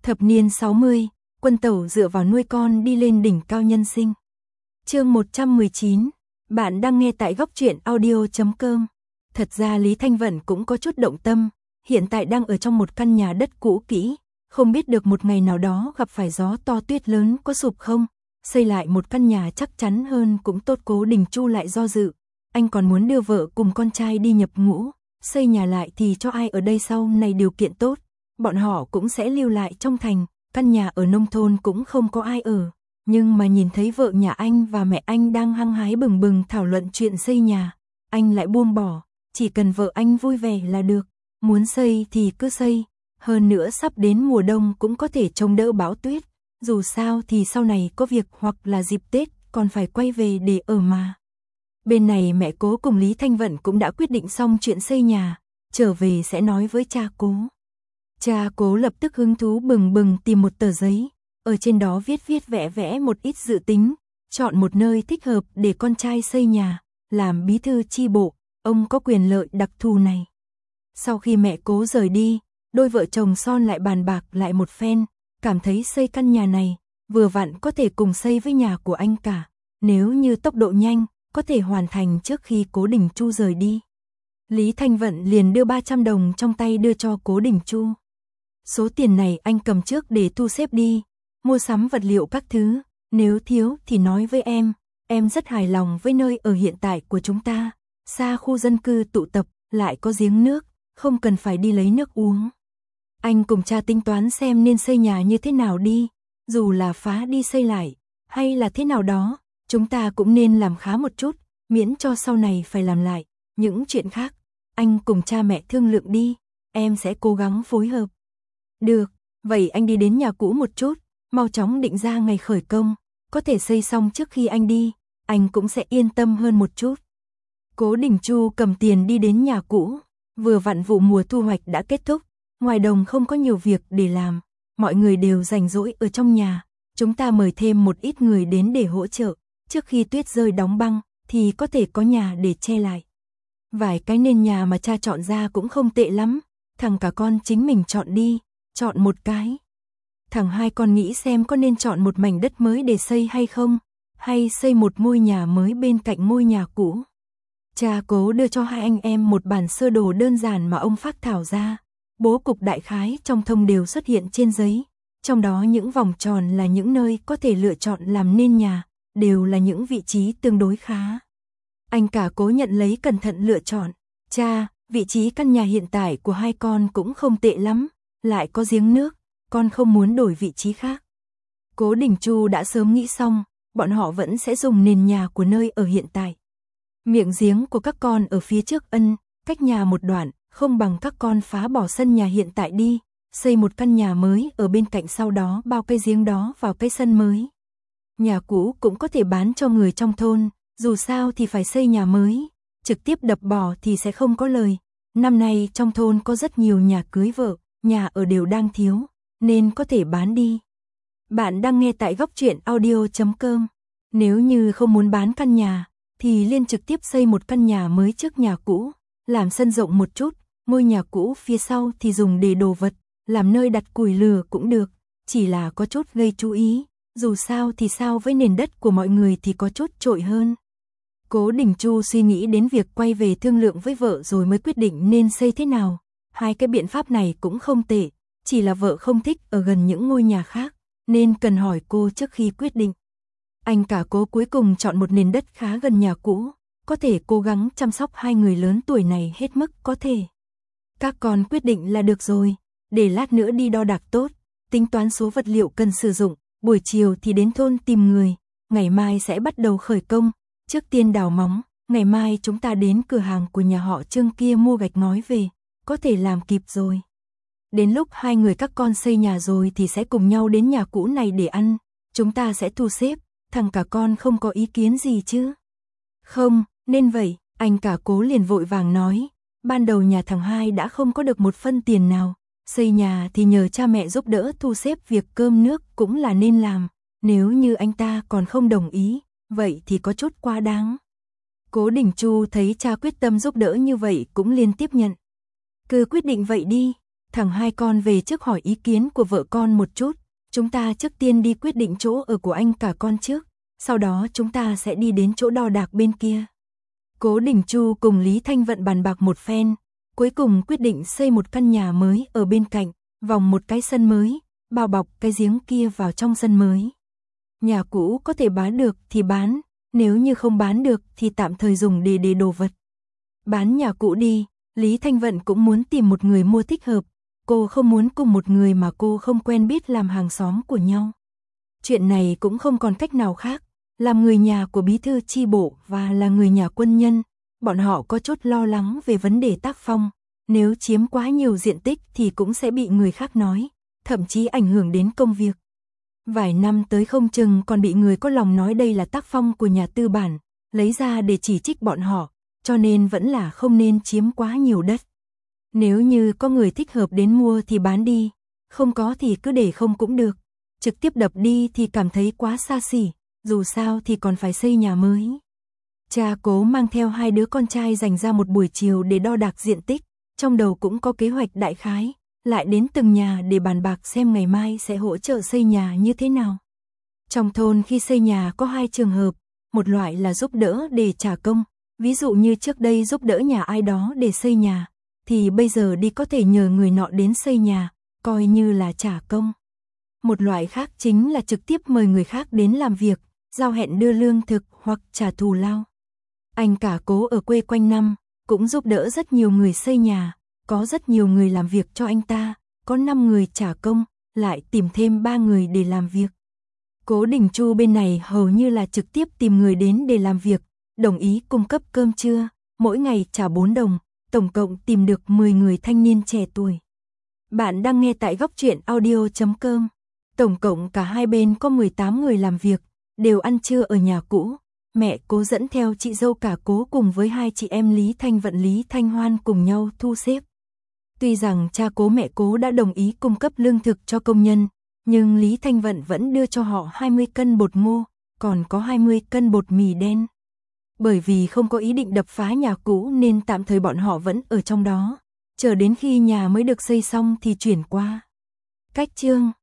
Thập niên 60, Quân Tẩu dựa vào nuôi con đi lên đỉnh cao nhân sinh. Chương 119, bạn đang nghe tại góc truyện audio.com. Thật ra Lý Thanh Vận cũng có chút động tâm, hiện tại đang ở trong một căn nhà đất cũ kỹ, không biết được một ngày nào đó gặp phải gió to tuyết lớn có sụp không, xây lại một căn nhà chắc chắn hơn cũng tốt. Cố Đình Chu lại do dự, anh còn muốn đưa vợ cùng con trai đi nhập ngũ, xây nhà lại thì cho ai ở đây sau này điều kiện tốt, bọn họ cũng sẽ lưu lại trong thành, căn nhà ở nông thôn cũng không có ai ở. Nhưng mà nhìn thấy vợ nhà anh và mẹ anh đang hăng hái bừng bừng thảo luận chuyện xây nhà, anh lại buông bỏ, chỉ cần vợ anh vui vẻ là được, muốn xây thì cứ xây, hơn nữa sắp đến mùa đông cũng có thể chống đỡ bão tuyết, dù sao thì sau này có việc hoặc là dịp Tết còn phải quay về để ở mà. Bên này mẹ Cố cùng Lý Thanh Vận cũng đã quyết định xong chuyện xây nhà, trở về sẽ nói với cha Cố. Cha Cố lập tức hứng thú bừng bừng tìm một tờ giấy, ở trên đó viết vẽ một ít dự tính, chọn một nơi thích hợp để con trai xây nhà, làm bí thư chi bộ, ông có quyền lợi đặc thù này. Sau khi mẹ Cố rời đi, đôi vợ chồng son lại bàn bạc lại một phen, cảm thấy xây căn nhà này, vừa vặn có thể cùng xây với nhà của anh cả, nếu như tốc độ nhanh, có thể hoàn thành trước khi Cố Đình Chu rời đi. Lý Thanh Vận liền đưa 300 đồng trong tay đưa cho Cố Đình Chu. Số tiền này anh cầm trước để thu xếp đi, mua sắm vật liệu các thứ, nếu thiếu thì nói với em rất hài lòng với nơi ở hiện tại của chúng ta, xa khu dân cư tụ tập, lại có giếng nước, không cần phải đi lấy nước uống. Anh cùng cha tính toán xem nên xây nhà như thế nào đi, dù là phá đi xây lại, hay là thế nào đó, chúng ta cũng nên làm khá một chút, miễn cho sau này phải làm lại, những chuyện khác, anh cùng cha mẹ thương lượng đi, em sẽ cố gắng phối hợp. Được, vậy anh đi đến nhà cũ một chút, mau chóng định ra ngày khởi công, có thể xây xong trước khi anh đi, anh cũng sẽ yên tâm hơn một chút. Cố Đình Chu cầm tiền đi đến nhà cũ, vừa vặn vụ mùa thu hoạch đã kết thúc, ngoài đồng không có nhiều việc để làm, mọi người đều rảnh rỗi ở trong nhà, chúng ta mời thêm một ít người đến để hỗ trợ, trước khi tuyết rơi đóng băng thì có thể có nhà để che lại. Vài cái nền nhà mà cha chọn ra cũng không tệ lắm, thằng cả con chính mình chọn đi, chọn một cái. Thằng hai con nghĩ xem có nên chọn một mảnh đất mới để xây hay không, hay xây một ngôi nhà mới bên cạnh ngôi nhà cũ. Cha Cố đưa cho hai anh em một bản sơ đồ đơn giản mà ông phác thảo ra, bố cục đại khái trong thông đều xuất hiện trên giấy, trong đó những vòng tròn là những nơi có thể lựa chọn làm nên nhà, đều là những vị trí tương đối khá. Anh cả Cố nhận lấy cẩn thận lựa chọn, cha, vị trí căn nhà hiện tại của hai con cũng không tệ lắm, lại có giếng nước, con không muốn đổi vị trí khác. Cố Đình Chu đã sớm nghĩ xong, bọn họ vẫn sẽ dùng nền nhà của nơi ở hiện tại. Miệng giếng của các con ở phía trước cách nhà một đoạn, không bằng các con phá bỏ sân nhà hiện tại đi, xây một căn nhà mới ở bên cạnh, sau đó bao cây giếng đó vào cây sân mới. Nhà cũ cũng có thể bán cho người trong thôn, dù sao thì phải xây nhà mới, trực tiếp đập bỏ thì sẽ không có lời. Năm nay trong thôn có rất nhiều nhà cưới vợ, nhà ở đều đang thiếu, nên có thể bán đi. Bạn đang nghe tại góc truyện audio.com. Nếu như không muốn bán căn nhà, thì liên trực tiếp xây một căn nhà mới trước nhà cũ, làm sân rộng một chút, ngôi nhà cũ phía sau thì dùng để đồ vật, làm nơi đặt củi lửa cũng được, chỉ là có chút gây chú ý, dù sao thì sao với nền đất của mọi người thì có chút trội hơn. Cố Đình Chu suy nghĩ đến việc quay về thương lượng với vợ rồi mới quyết định nên xây thế nào. Hai cái biện pháp này cũng không tệ, chỉ là vợ không thích ở gần những ngôi nhà khác, nên cần hỏi cô trước khi quyết định. Anh cả Cố cuối cùng chọn một nền đất khá gần nhà cũ, có thể cố gắng chăm sóc hai người lớn tuổi này hết mức có thể. Các con quyết định là được rồi, để lát nữa đi đo đạc tốt, tính toán số vật liệu cần sử dụng, buổi chiều thì đến thôn tìm người, ngày mai sẽ bắt đầu khởi công, trước tiên đào móng, ngày mai chúng ta đến cửa hàng của nhà họ Trương kia mua gạch ngói về, có thể làm kịp rồi. Đến lúc hai người các con xây nhà rồi thì sẽ cùng nhau đến nhà cũ này để ăn, chúng ta sẽ thu xếp, thằng cả con không có ý kiến gì chứ? Không, nên vậy, anh cả Cố liền vội vàng nói, ban đầu nhà thằng hai đã không có được một phân tiền nào, xây nhà thì nhờ cha mẹ giúp đỡ thu xếp việc cơm nước cũng là nên làm, nếu như anh ta còn không đồng ý, vậy thì có chút quá đáng. Cố Đình Chu thấy cha quyết tâm giúp đỡ như vậy cũng liên tiếp nhận. Cứ quyết định vậy đi, thằng hai con về trước hỏi ý kiến của vợ con một chút, chúng ta trước tiên đi quyết định chỗ ở của anh cả con trước, sau đó chúng ta sẽ đi đến chỗ đo đạc bên kia. Cố Đình Chu cùng Lý Thanh Vận bàn bạc một phen, cuối cùng quyết định xây một căn nhà mới ở bên cạnh, vòng một cái sân mới, bao bọc cái giếng kia vào trong sân mới. Nhà cũ có thể bán được thì bán, nếu như không bán được thì tạm thời dùng để đồ vật. Bán nhà cũ đi, Lý Thanh Vận cũng muốn tìm một người mua thích hợp, cô không muốn cùng một người mà cô không quen biết làm hàng xóm của nhau. Chuyện này cũng không còn cách nào khác, làm người nhà của bí thư chi bộ và là người nhà quân nhân, bọn họ có chút lo lắng về vấn đề tác phong, nếu chiếm quá nhiều diện tích thì cũng sẽ bị người khác nói, thậm chí ảnh hưởng đến công việc. Vài năm tới không chừng còn bị người có lòng nói đây là tác phong của nhà tư bản, lấy ra để chỉ trích bọn họ, cho nên vẫn là không nên chiếm quá nhiều đất. Nếu như có người thích hợp đến mua thì bán đi, không có thì cứ để không cũng được. Trực tiếp đập đi thì cảm thấy quá xa xỉ, dù sao thì còn phải xây nhà mới. Cha Cố mang theo hai đứa con trai dành ra một buổi chiều để đo đạc diện tích, trong đầu cũng có kế hoạch đại khái, lại đến từng nhà để bàn bạc xem ngày mai sẽ hỗ trợ xây nhà như thế nào. Trong thôn khi xây nhà có hai trường hợp, một loại là giúp đỡ để trả công, ví dụ như trước đây giúp đỡ nhà ai đó để xây nhà, thì bây giờ đi có thể nhờ người nọ đến xây nhà, coi như là trả công. Một loại khác chính là trực tiếp mời người khác đến làm việc, giao hẹn đưa lương thực hoặc trả thù lao. Anh cả Cố ở quê quanh năm, cũng giúp đỡ rất nhiều người xây nhà, có rất nhiều người làm việc cho anh ta, có 5 người trả công, lại tìm thêm 3 người để làm việc. Cố Đình Chu bên này hầu như là trực tiếp tìm người đến để làm việc, đồng ý cung cấp cơm trưa, mỗi ngày trả 4 đồng, tổng cộng tìm được 10 người thanh niên trẻ tuổi. Bạn đang nghe tại Góc Truyện Audio.com. Tổng cộng cả hai bên có 18 người làm việc, đều ăn trưa ở nhà cũ. Mẹ Cố dẫn theo chị dâu cả Cố cùng với hai chị em Lý Thanh Vận Lý Thanh Hoan cùng nhau thu xếp. Tuy rằng cha Cố mẹ Cố đã đồng ý cung cấp lương thực cho công nhân, nhưng Lý Thanh Vận vẫn đưa cho họ 20 cân bột ngô, còn có 20 cân bột mì đen. Bởi vì không có ý định đập phá nhà cũ nên tạm thời bọn họ vẫn ở trong đó, chờ đến khi nhà mới được xây xong thì chuyển qua. Cách chương